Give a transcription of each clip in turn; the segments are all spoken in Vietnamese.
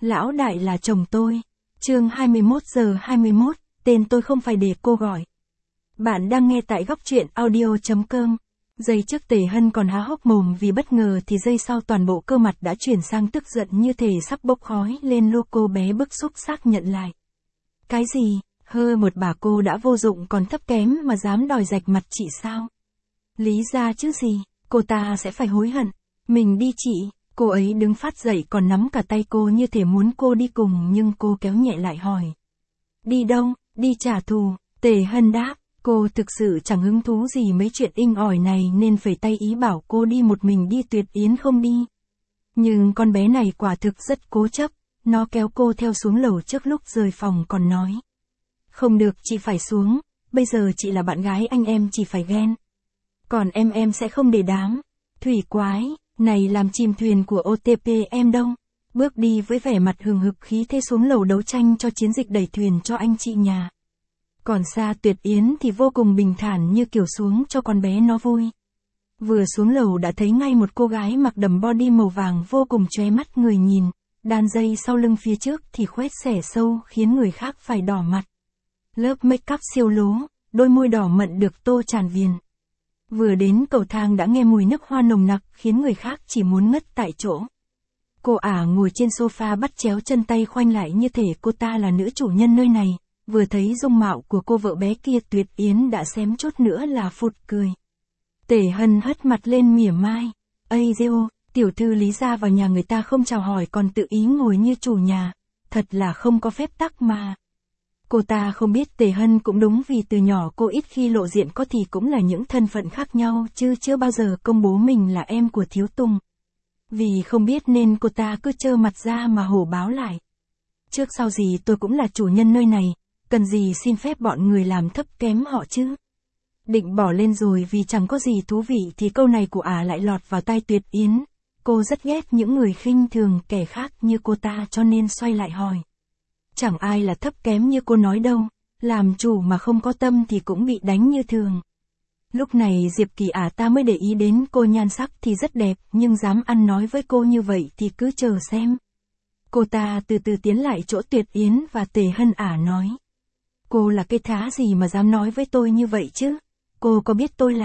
Lão đại là chồng tôi. Chương 21:21, tên tôi không phải để cô gọi. Bạn đang nghe tại góc truyện audio.com. Giây trước Tề Hân còn há hốc mồm vì bất ngờ thì giây sau toàn bộ cơ mặt đã chuyển sang tức giận như thể sắp bốc khói lên. Cô bé bức xúc xác nhận lại. Cái gì, một bà cô đã vô dụng còn thấp kém mà dám đòi rạch mặt chị sao? Lý ra chứ gì, cô ta sẽ phải hối hận. Mình đi chị. Cô ấy đứng phát dậy còn nắm cả tay cô như thể muốn cô đi cùng nhưng cô kéo nhẹ lại hỏi. Đi đâu, đi trả thù, Tề Hân đáp. Cô thực sự chẳng hứng thú gì mấy chuyện inh ỏi này nên phẩy tay ý bảo cô đi một mình đi Tuyệt Yến không đi. Nhưng con bé này quả thực rất cố chấp, nó kéo cô theo xuống lầu trước lúc rời phòng còn nói. Không được, chị phải xuống, bây giờ chị là bạn gái anh em chỉ phải ghen. Còn em sẽ không để đám. Thủy quái, này làm chìm thuyền của OTP em đâu. Bước đi với vẻ mặt hừng hực khí thế xuống lầu đấu tranh cho chiến dịch đẩy thuyền cho anh chị nhà. Còn xa Tuyệt Yến thì vô cùng bình thản như kiểu xuống cho con bé nó vui. Vừa xuống lầu đã thấy ngay một cô gái mặc đầm body màu vàng vô cùng chóe mắt người nhìn, đan dây sau lưng phía trước thì khoét xẻ sâu khiến người khác phải đỏ mặt. Lớp make up siêu lố, đôi môi đỏ mận được tô tràn viền. Vừa đến cầu thang đã nghe mùi nước hoa nồng nặc khiến người khác chỉ muốn ngất tại chỗ. Cô ả ngồi trên sofa bắt chéo chân tay khoanh lại như thể cô ta là nữ chủ nhân nơi này. Vừa thấy dung mạo của cô vợ bé kia Tuyệt Yến đã xém chút nữa là phụt cười. Tề Hân hất mặt lên mỉa mai. Ây dêu, tiểu thư Lý ra vào nhà người ta không chào hỏi còn tự ý ngồi như chủ nhà. Thật là không có phép tắc mà. Cô ta không biết Tề Hân cũng đúng vì từ nhỏ cô ít khi lộ diện có thì cũng là những thân phận khác nhau chứ chưa bao giờ công bố mình là em của Thiếu Tùng. Vì không biết nên cô ta cứ trơ mặt ra mà hổ báo lại. Trước sau gì tôi cũng là chủ nhân nơi này. Cần gì xin phép bọn người làm thấp kém họ chứ? Định bỏ lên rồi vì chẳng có gì thú vị thì câu này của ả lại lọt vào tai Tuyệt Yến. Cô rất ghét những người khinh thường kẻ khác như cô ta cho nên xoay lại hỏi. Chẳng ai là thấp kém như cô nói đâu, làm chủ mà không có tâm thì cũng bị đánh như thường. Lúc này Diệp Kỳ ả ta mới để ý đến cô nhan sắc thì rất đẹp nhưng dám ăn nói với cô như vậy thì cứ chờ xem. Cô ta từ từ tiến lại chỗ Tuyệt Yến và Tề Hân ả nói. Cô là cái thá gì mà dám nói với tôi như vậy chứ? Cô có biết tôi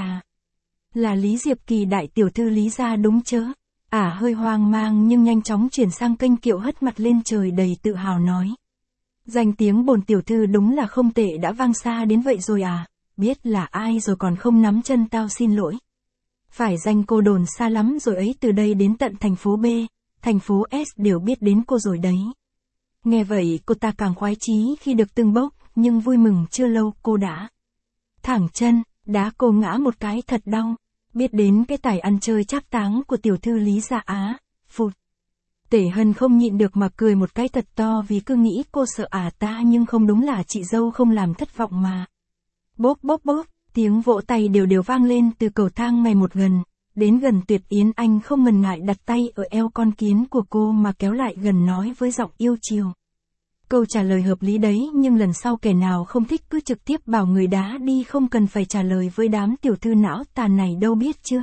là Lý Diệp Kỳ đại tiểu thư Lý gia đúng chớ? Ả hơi hoang mang nhưng nhanh chóng chuyển sang kênh kiệu hất mặt lên trời đầy tự hào nói. Danh tiếng bổn tiểu thư đúng là không tệ đã vang xa đến vậy rồi à? Biết là ai rồi còn không nắm chân tao xin lỗi. Phải danh cô đồn xa lắm rồi ấy, từ đây đến tận thành phố B, thành phố S đều biết đến cô rồi đấy. Nghe vậy cô ta càng khoái chí khi được tưng bốc, nhưng vui mừng chưa lâu cô đã thẳng chân, đá cô ngã một cái thật đau. Biết đến cái tài ăn chơi trác táng của tiểu thư Lý gia á, phụt. Tề Hân không nhịn được mà cười một cái thật to vì cứ nghĩ cô sợ ả ta nhưng không, đúng là chị dâu không làm thất vọng mà. Bốp bốp bốp, tiếng vỗ tay đều vang lên từ cầu thang ngày một gần. Đến gần Tuyệt Yến anh không ngần ngại đặt tay ở eo con kiến của cô mà kéo lại gần nói với giọng yêu chiều. Câu trả lời hợp lý đấy nhưng lần sau kẻ nào không thích cứ trực tiếp bảo người đá đi, không cần phải trả lời với đám tiểu thư não tàn này đâu, biết chưa?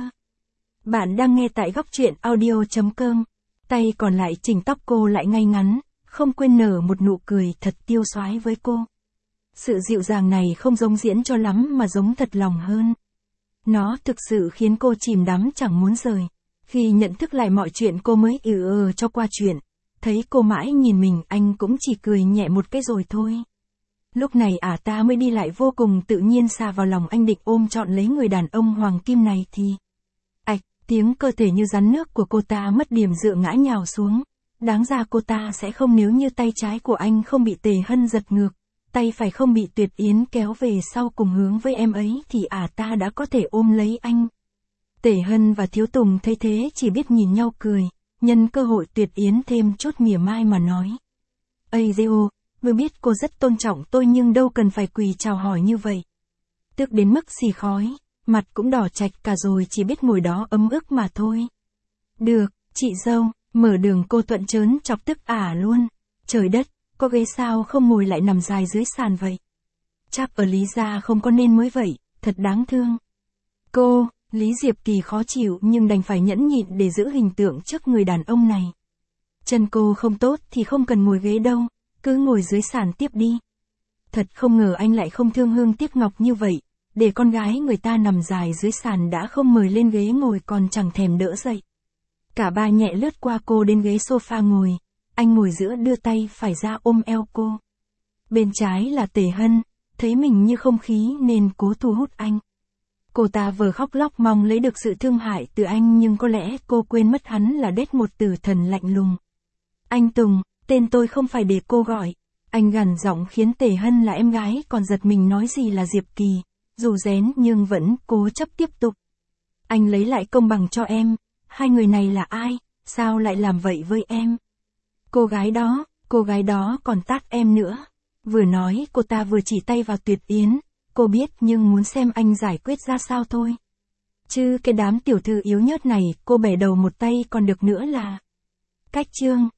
Bạn đang nghe tại góc truyện audio.com. Tay còn lại chỉnh tóc cô lại ngay ngắn, không quên nở một nụ cười thật tiêu xoái với cô. Sự dịu dàng này không giống diễn cho lắm mà giống thật lòng hơn. Nó thực sự khiến cô chìm đắm chẳng muốn rời. Khi nhận thức lại mọi chuyện cô mới cho qua chuyện. Thấy cô mãi nhìn mình anh cũng chỉ cười nhẹ một cái rồi thôi. Lúc này ả ta mới đi lại vô cùng tự nhiên xà vào lòng anh định ôm trọn lấy người đàn ông hoàng kim này thì... Ạch, tiếng cơ thể như rắn nước của cô ta mất điểm dựa ngã nhào xuống. Đáng ra cô ta sẽ không nếu như tay trái của anh không bị Tề Hân giật ngược. Tay phải không bị Tuyệt Yến kéo về sau cùng hướng với em ấy thì ả ta đã có thể ôm lấy anh. Tề Hân và Thiếu Tùng thấy thế chỉ biết nhìn nhau cười. Nhân cơ hội Tuyệt Yến thêm chút mỉa mai mà nói. Ây dêu, mới biết cô rất tôn trọng tôi nhưng đâu cần phải quỳ chào hỏi như vậy. Tức đến mức xì khói, mặt cũng đỏ chạch cả rồi chỉ biết ngồi đó ấm ức mà thôi. Được, chị dâu, mở đường cô thuận trớn chọc tức ả luôn. Trời đất, có ghế sao không ngồi lại nằm dài dưới sàn vậy? Chắc ở Lý gia không có nên mới vậy, thật đáng thương. Cô... Lý Diệp Kỳ khó chịu nhưng đành phải nhẫn nhịn để giữ hình tượng trước người đàn ông này. Chân cô không tốt thì không cần ngồi ghế đâu, cứ ngồi dưới sàn tiếp đi. Thật không ngờ anh lại không thương hương tiếc ngọc như vậy, để con gái người ta nằm dài dưới sàn đã không mời lên ghế ngồi còn chẳng thèm đỡ dậy. Cả ba nhẹ lướt qua cô đến ghế sofa ngồi, anh ngồi giữa đưa tay phải ra ôm eo cô. Bên trái là Tề Hân, thấy mình như không khí nên cố thu hút anh. Cô ta vừa khóc lóc mong lấy được sự thương hại từ anh nhưng có lẽ cô quên mất hắn là đét một tử thần lạnh lùng. Anh Tùng, tên tôi không phải để cô gọi. Anh gằn giọng khiến Tề Hân là em gái còn giật mình nói gì là Diệp Kỳ, dù rén nhưng vẫn cố chấp tiếp tục. Anh lấy lại công bằng cho em, hai người này là ai, sao lại làm vậy với em? Cô gái đó còn tát em nữa. Vừa nói cô ta vừa chỉ tay vào Tuyệt Yến, cô biết nhưng muốn xem anh giải quyết ra sao thôi. Chứ cái đám tiểu thư yếu nhớt này cô bẻ đầu một tay còn được nữa là. Cách chương